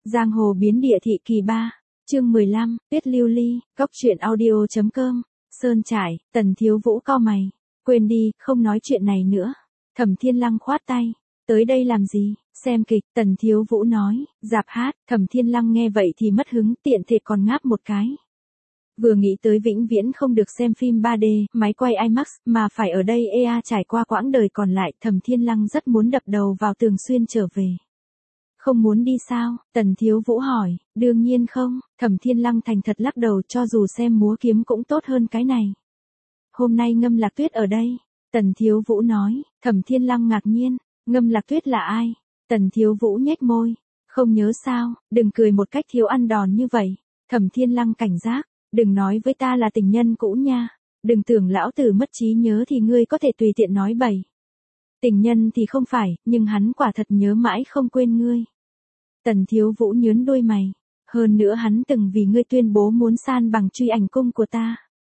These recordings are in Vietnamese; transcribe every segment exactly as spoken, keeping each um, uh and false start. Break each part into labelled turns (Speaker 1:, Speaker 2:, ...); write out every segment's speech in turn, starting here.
Speaker 1: Giang hồ biến địa thị kỳ ba, chương mười lăm, Tuyết Lưu Ly, góc truyện audio chấm com, Sơn Trại, Tần Thiếu Vũ cau mày, quên đi, không nói chuyện này nữa. Thẩm Thiên Lăng khoát tay, tới đây làm gì, xem kịch, Tần Thiếu Vũ nói, dạp hát, Thẩm Thiên Lăng nghe vậy thì mất hứng, tiện thể còn ngáp một cái. Vừa nghĩ tới vĩnh viễn không được xem phim ba D, máy quay IMAX, mà phải ở đây e a trải qua quãng đời còn lại, Thẩm Thiên Lăng rất muốn đập đầu vào tường xuyên trở về. Không muốn đi sao? Tần Thiếu Vũ hỏi, đương nhiên không, Thẩm Thiên Lăng thành thật lắc đầu, cho dù xem múa kiếm cũng tốt hơn cái này. Hôm nay Ngâm Lạc Tuyết ở đây, Tần Thiếu Vũ nói, Thẩm Thiên Lăng ngạc nhiên, Ngâm Lạc Tuyết là ai? Tần Thiếu Vũ nhếch môi, không nhớ sao, đừng cười một cách thiếu ăn đòn như vậy. Thẩm Thiên Lăng cảnh giác, đừng nói với ta là tình nhân cũ nha, đừng tưởng lão tử mất trí nhớ thì ngươi có thể tùy tiện nói bậy. Tình nhân thì không phải, nhưng hắn quả thật nhớ mãi không quên ngươi. Tần Thiếu Vũ nhướng đôi mày, hơn nữa hắn từng vì ngươi tuyên bố muốn san bằng truy ảnh cung của ta.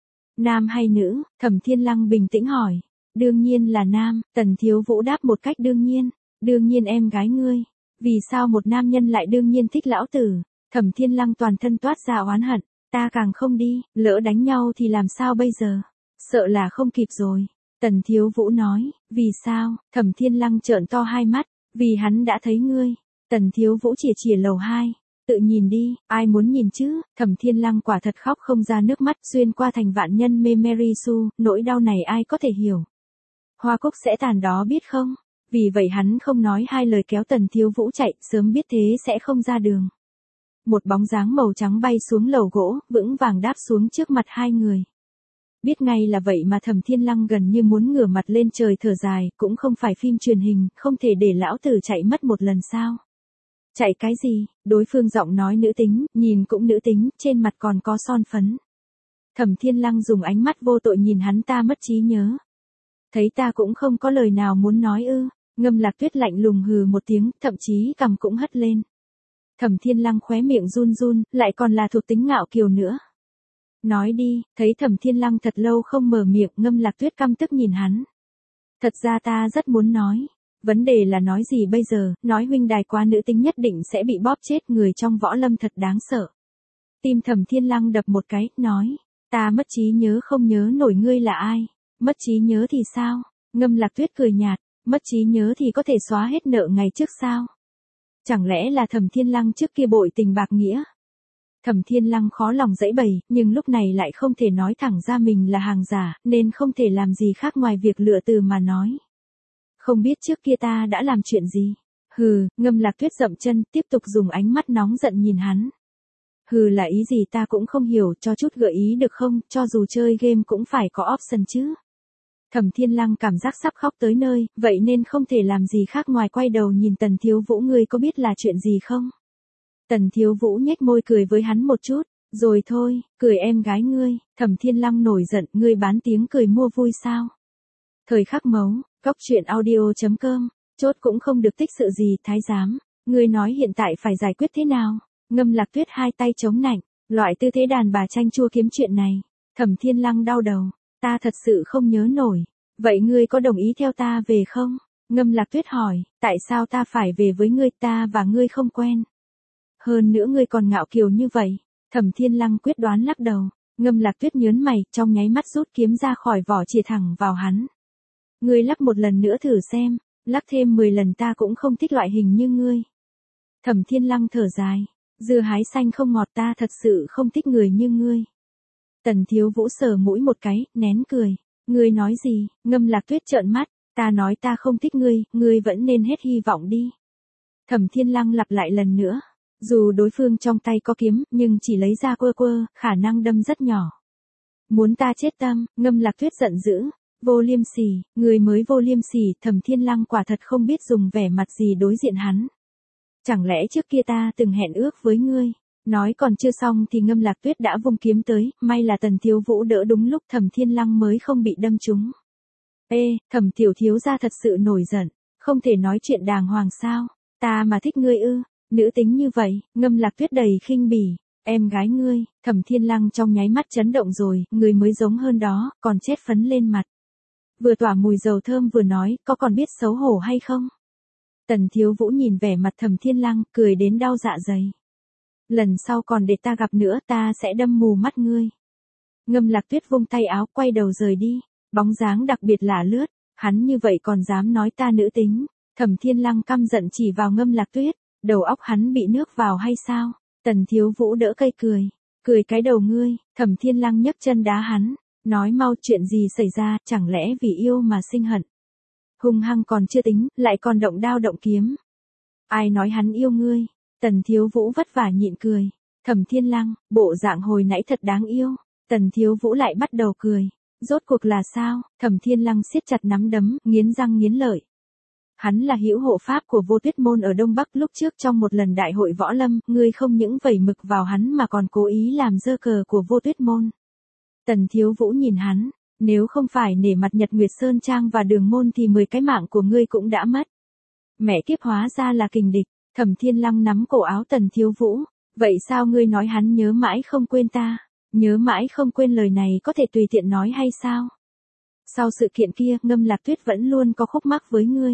Speaker 1: Nam hay nữ? Thẩm Thiên Lăng bình tĩnh hỏi. Đương nhiên là nam, Tần Thiếu Vũ đáp một cách đương nhiên, đương nhiên em gái ngươi. Vì sao một nam nhân lại đương nhiên thích lão tử? Thẩm Thiên Lăng toàn thân toát ra oán hận, ta càng không đi, lỡ đánh nhau thì làm sao bây giờ? Sợ là không kịp rồi. Tần Thiếu Vũ nói, vì sao? Thẩm Thiên Lăng trợn to hai mắt, vì hắn đã thấy ngươi. Tần Thiếu Vũ chìa chìa lầu hai, tự nhìn đi, ai muốn nhìn chứ? Thẩm Thiên Lăng quả thật khóc không ra nước mắt, xuyên qua thành vạn nhân mê Mary Sue, nỗi đau này ai có thể hiểu. Hoa cúc sẽ tàn đó biết không? Vì vậy hắn không nói hai lời kéo Tần Thiếu Vũ chạy, sớm biết thế sẽ không ra đường. Một bóng dáng màu trắng bay xuống lầu gỗ, vững vàng đáp xuống trước mặt hai người. Biết ngay là vậy mà Thẩm Thiên Lăng gần như muốn ngửa mặt lên trời thở dài, cũng không phải phim truyền hình, không thể để lão tử chạy mất một lần sao. Chạy cái gì? Đối phương giọng nói nữ tính, nhìn cũng nữ tính, trên mặt còn có son phấn. Thẩm Thiên Lăng dùng ánh mắt vô tội nhìn hắn ta mất trí nhớ. Thấy ta cũng không có lời nào muốn nói ư? Ngâm Lạc Tuyết lạnh lùng hừ một tiếng, thậm chí cằm cũng hất lên. Thẩm Thiên Lăng khóe miệng run run, lại còn là thuộc tính ngạo kiều nữa. Nói đi, thấy Thẩm Thiên Lăng thật lâu không mở miệng, Ngâm Lạc Tuyết căm tức nhìn hắn. Thật ra ta rất muốn nói. Vấn đề là nói gì bây giờ, nói huynh đài quá nữ tính nhất định sẽ bị bóp chết, người trong võ lâm thật đáng sợ. Tim Thẩm Thiên Lăng đập một cái, nói, ta mất trí nhớ không nhớ nổi ngươi là ai. Mất trí nhớ thì sao? Ngâm Lạc Tuyết cười nhạt, mất trí nhớ thì có thể xóa hết nợ ngày trước sao? Chẳng lẽ là Thẩm Thiên Lăng trước kia bội tình bạc nghĩa? Thẩm Thiên Lăng khó lòng giãy bày, nhưng lúc này lại không thể nói thẳng ra mình là hàng giả, nên không thể làm gì khác ngoài việc lựa từ mà nói. Không biết trước kia ta đã làm chuyện gì? Hừ, Ngâm Lạc Tuyết dậm chân, tiếp tục dùng ánh mắt nóng giận nhìn hắn. Hừ là ý gì ta cũng không hiểu, cho chút gợi ý được không, cho dù chơi game cũng phải có option chứ. Thẩm Thiên Lăng cảm giác sắp khóc tới nơi, vậy nên không thể làm gì khác ngoài quay đầu nhìn Tần Thiếu Vũ, ngươi có biết là chuyện gì không? Tần Thiếu Vũ nhếch môi cười với hắn một chút, rồi thôi, cười em gái ngươi. Thẩm Thiên Lăng nổi giận, ngươi bán tiếng cười mua vui sao? Thời khắc mấu, góc truyện audio chấm com, chốt cũng không được tích sự gì, thái giám, ngươi nói hiện tại phải giải quyết thế nào? Ngâm Lạc Tuyết hai tay chống nạnh, loại tư thế đàn bà chanh chua kiếm chuyện này. Thẩm Thiên Lăng đau đầu, ta thật sự không nhớ nổi. Vậy ngươi có đồng ý theo ta về không? Ngâm Lạc Tuyết hỏi, tại sao ta phải về với ngươi, ta và ngươi không quen. Hơn nữa ngươi còn ngạo kiều như vậy. Thẩm Thiên Lăng quyết đoán lắc đầu. Ngâm Lạc Tuyết nhớn mày, trong nháy mắt rút kiếm ra khỏi vỏ chìa thẳng vào hắn. Ngươi lắc một lần nữa thử xem, lắc thêm mười lần ta cũng không thích loại hình như ngươi. Thẩm Thiên Lăng thở dài, dưa hái xanh không ngọt, ta thật sự không thích người như ngươi. Tần Thiếu Vũ sờ mũi một cái, nén cười. Ngươi nói gì? Ngâm Lạc Tuyết trợn mắt, ta nói ta không thích ngươi, ngươi vẫn nên hết hy vọng đi. Thẩm Thiên Lăng lặp lại lần nữa. Dù đối phương trong tay có kiếm, nhưng chỉ lấy ra quơ quơ, khả năng đâm rất nhỏ. Muốn ta chết tâm, Ngâm Lạc Tuyết giận dữ. Vô liêm sỉ, người mới vô liêm sỉ. Thẩm Thiên Lăng quả thật không biết dùng vẻ mặt gì đối diện hắn. Chẳng lẽ trước kia ta từng hẹn ước với ngươi? Nói còn chưa xong thì Ngâm Lạc Tuyết đã vung kiếm tới, may là Tần Thiếu Vũ đỡ đúng lúc, Thẩm Thiên Lăng mới không bị đâm trúng. Ê, Thẩm tiểu thiếu gia thật sự nổi giận, không thể nói chuyện đàng hoàng sao? Ta mà thích ngươi ư? Nữ tính như vậy? Ngâm Lạc Tuyết đầy khinh bỉ. Em gái ngươi. Thẩm Thiên Lăng trong nháy mắt chấn động rồi, người mới giống hơn đó, còn chết phấn lên mặt. Vừa tỏa mùi dầu thơm vừa nói, có còn biết xấu hổ hay không? Tần Thiếu Vũ nhìn vẻ mặt Thẩm Thiên Lăng, cười đến đau dạ dày. Lần sau còn để ta gặp nữa ta sẽ đâm mù mắt ngươi. Ngâm Lạc Tuyết vung tay áo quay đầu rời đi, bóng dáng đặc biệt lả lướt, hắn như vậy còn dám nói ta nữ tính. Thẩm Thiên Lăng căm giận chỉ vào Ngâm Lạc Tuyết, đầu óc hắn bị nước vào hay sao? Tần Thiếu Vũ đỡ cây cười, cười cái đầu ngươi. Thẩm Thiên Lăng nhấc chân đá hắn, nói mau chuyện gì xảy ra, chẳng lẽ vì yêu mà sinh hận? Hung hăng còn chưa tính, lại còn động đao động kiếm. Ai nói hắn yêu ngươi? Tần Thiếu Vũ vất vả nhịn cười. Thẩm Thiên Lăng, bộ dạng hồi nãy thật đáng yêu. Tần Thiếu Vũ lại bắt đầu cười. Rốt cuộc là sao? Thẩm Thiên Lăng siết chặt nắm đấm, nghiến răng nghiến lợi. Hắn là hữu hộ pháp của Vô Tuyết Môn ở Đông Bắc lúc trước trong một lần đại hội võ lâm, ngươi không những vẩy mực vào hắn mà còn cố ý làm dơ cờ của Vô Tuyết Môn. Tần Thiếu Vũ nhìn hắn, nếu không phải nể mặt Nhật Nguyệt Sơn Trang và Đường Môn thì mười cái mạng của ngươi cũng đã mất. Mẹ kiếp, hóa ra là kình địch. Thẩm Thiên Lăng nắm cổ áo Tần Thiếu Vũ, vậy sao ngươi nói hắn nhớ mãi không quên ta? Nhớ mãi không quên lời này có thể tùy tiện nói hay sao? Sau sự kiện kia, Ngâm Lạc Tuyết vẫn luôn có khúc mắc với ngươi.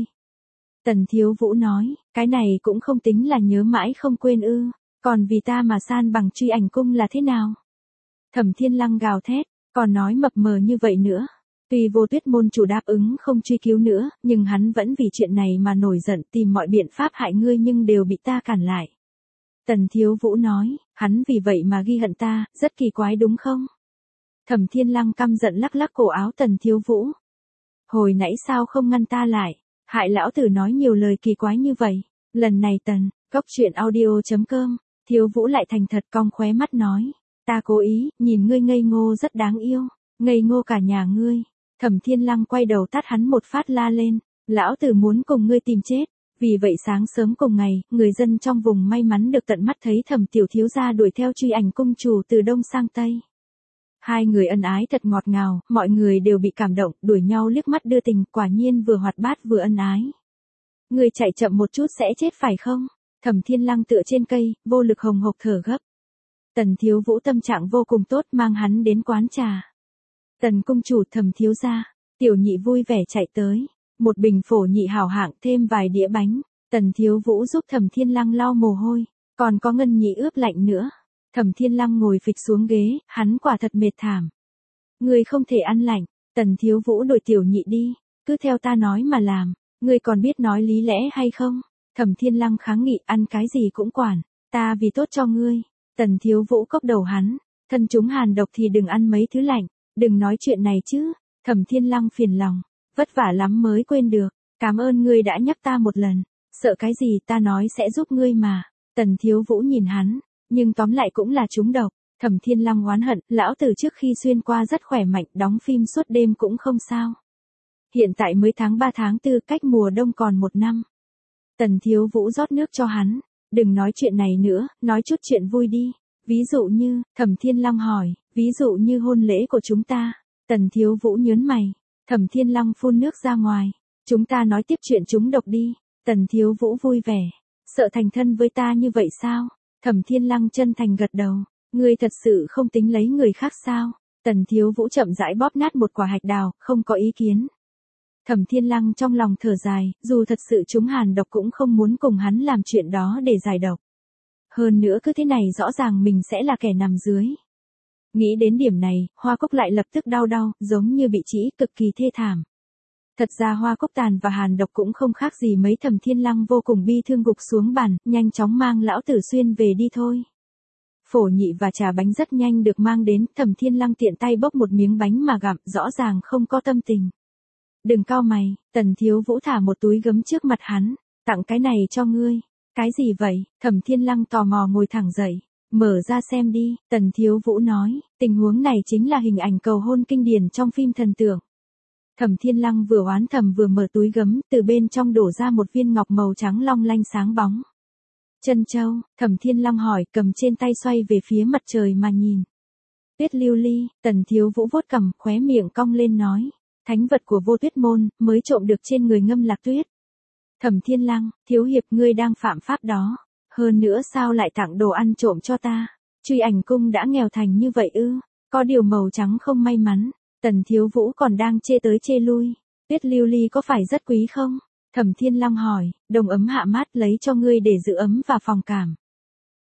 Speaker 1: Tần Thiếu Vũ nói, cái này cũng không tính là nhớ mãi không quên ư, còn vì ta mà san bằng Truy Ảnh Cung là thế nào? Thẩm Thiên Lăng gào thét, còn nói mập mờ như vậy nữa. Tuy Vô Tuyết Môn chủ đáp ứng không truy cứu nữa, nhưng hắn vẫn vì chuyện này mà nổi giận tìm mọi biện pháp hại ngươi nhưng đều bị ta cản lại. Tần Thiếu Vũ nói, hắn vì vậy mà ghi hận ta, rất kỳ quái đúng không? Thẩm Thiên Lăng căm giận lắc lắc cổ áo Tần Thiếu Vũ. Hồi nãy sao không ngăn ta lại, hại lão tử nói nhiều lời kỳ quái như vậy. Lần này Tần, Cốc Truyện Audio chấm com, Thiếu Vũ lại thành thật cong khóe mắt nói, ta cố ý, nhìn ngươi ngây ngô rất đáng yêu, ngây ngô cả nhà ngươi. Thẩm Thiên Lăng quay đầu tát hắn một phát la lên, lão tử muốn cùng ngươi tìm chết. Vì vậy sáng sớm cùng ngày, người dân trong vùng may mắn được tận mắt thấy Thẩm tiểu thiếu gia đuổi theo Truy Ảnh Cung chủ từ đông sang tây. Hai người ân ái thật ngọt ngào, mọi người đều bị cảm động, đuổi nhau liếc mắt đưa tình, quả nhiên vừa hoạt bát vừa ân ái. Người chạy chậm một chút sẽ chết phải không? Thẩm Thiên Lăng tựa trên cây, vô lực hồng hộc thở gấp. Tần Thiếu Vũ tâm trạng vô cùng tốt mang hắn đến quán trà. Tần cung chủ, Thẩm thiếu gia. Tiểu nhị vui vẻ chạy tới. Một bình phổ nhị hảo hạng thêm vài đĩa bánh. Tần Thiếu Vũ giúp Thẩm Thiên Lăng lau mồ hôi. Còn có ngân nhị ướp lạnh nữa. Thẩm Thiên Lăng ngồi phịch xuống ghế, hắn quả thật mệt thảm. Ngươi không thể ăn lạnh. Tần Thiếu Vũ đuổi tiểu nhị đi. Cứ theo ta nói mà làm. Ngươi còn biết nói lý lẽ hay không? Thẩm Thiên Lăng kháng nghị, ăn cái gì cũng quản. Ta vì tốt cho ngươi. Tần Thiếu Vũ cốc đầu hắn. Thân chúng hàn độc thì đừng ăn mấy thứ lạnh. Đừng nói chuyện này chứ. Thẩm Thiên Lăng phiền lòng. Vất vả lắm mới quên được. Cảm ơn ngươi đã nhắc ta một lần. Sợ cái gì, ta nói sẽ giúp ngươi mà. Tần Thiếu Vũ nhìn hắn. Nhưng tóm lại cũng là trúng độc. Thẩm Thiên Lăng oán hận, lão tử trước khi xuyên qua rất khỏe mạnh, đóng phim suốt đêm cũng không sao. Hiện tại mới tháng ba tháng tư, cách mùa đông còn một năm. Tần Thiếu Vũ rót nước cho hắn. Đừng nói chuyện này nữa, nói chút chuyện vui đi. Ví dụ như, Thẩm Thiên Lăng hỏi, ví dụ như hôn lễ của chúng ta. Tần Thiếu Vũ nhớn mày. Thẩm Thiên Lăng phun nước ra ngoài. Chúng ta nói tiếp chuyện trúng độc đi. Tần Thiếu Vũ vui vẻ. Sợ thành thân với ta như vậy sao? Thẩm Thiên Lăng chân thành gật đầu. Ngươi thật sự không tính lấy người khác sao? Tần Thiếu Vũ chậm rãi bóp nát một quả hạch đào, không có ý kiến. Thẩm Thiên Lăng trong lòng thở dài, dù thật sự chúng hàn độc cũng không muốn cùng hắn làm chuyện đó để giải độc. Hơn nữa cứ thế này rõ ràng mình sẽ là kẻ nằm dưới. Nghĩ đến điểm này, Hoa Cúc lại lập tức đau đau, giống như bị trĩ, cực kỳ thê thảm. Thật ra Hoa Cúc Tàn và hàn độc cũng không khác gì mấy. Thẩm Thiên Lăng vô cùng bi thương gục xuống bàn, nhanh chóng mang lão tử xuyên về đi thôi. Phổ nhị và trà bánh rất nhanh được mang đến, Thẩm Thiên Lăng tiện tay bốc một miếng bánh mà gặm, rõ ràng không có tâm tình. Đừng cau mày, Tần Thiếu Vũ thả một túi gấm trước mặt hắn, tặng cái này cho ngươi. Cái gì vậy? Thẩm Thiên Lăng tò mò ngồi thẳng dậy, mở ra xem đi. Tần Thiếu Vũ nói, tình huống này chính là hình ảnh cầu hôn kinh điển trong phim thần tượng. Thẩm Thiên Lăng vừa oán thầm vừa mở túi gấm, từ bên trong đổ ra một viên ngọc màu trắng long lanh sáng bóng. Trân châu, Thẩm Thiên Lăng hỏi, cầm trên tay xoay về phía mặt trời mà nhìn. Tuyết lưu ly. Tần Thiếu Vũ vuốt cằm, khóe miệng cong lên nói, thánh vật của Vô Tuyết Môn, mới trộm được trên người Ngâm Lạc Tuyết. Thẩm Thiên Lăng, thiếu hiệp ngươi đang phạm pháp đó. Hơn nữa sao lại tặng đồ ăn trộm cho ta? Truy Ảnh Cung đã nghèo thành như vậy ư? Có điều màu trắng không may mắn. Tần Thiếu Vũ còn đang chê tới chê lui. Tuyết lưu ly có phải rất quý không? Thẩm Thiên Lăng hỏi, đồng ấm hạ mát lấy cho ngươi để giữ ấm và phòng cảm.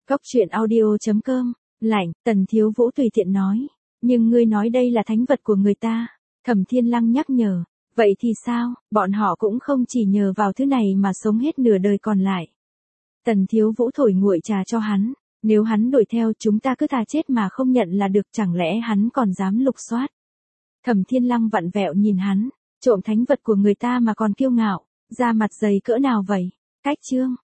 Speaker 1: Cốc truyện audio chấm com. Lạnh, Tần Thiếu Vũ tùy tiện nói. Nhưng ngươi nói đây là thánh vật của người ta. Thẩm Thiên Lăng nhắc nhở. Vậy thì sao, bọn họ cũng không chỉ nhờ vào thứ này mà sống hết nửa đời còn lại. Tần Thiếu Vũ thổi nguội trà cho hắn. Nếu hắn đuổi theo chúng ta cứ thà chết mà không nhận là được, chẳng lẽ hắn còn dám lục soát. Thẩm Thiên Lăng vặn vẹo nhìn hắn. Trộm thánh vật của người ta mà còn kiêu ngạo. Da mặt dày cỡ nào vậy? Cách chương.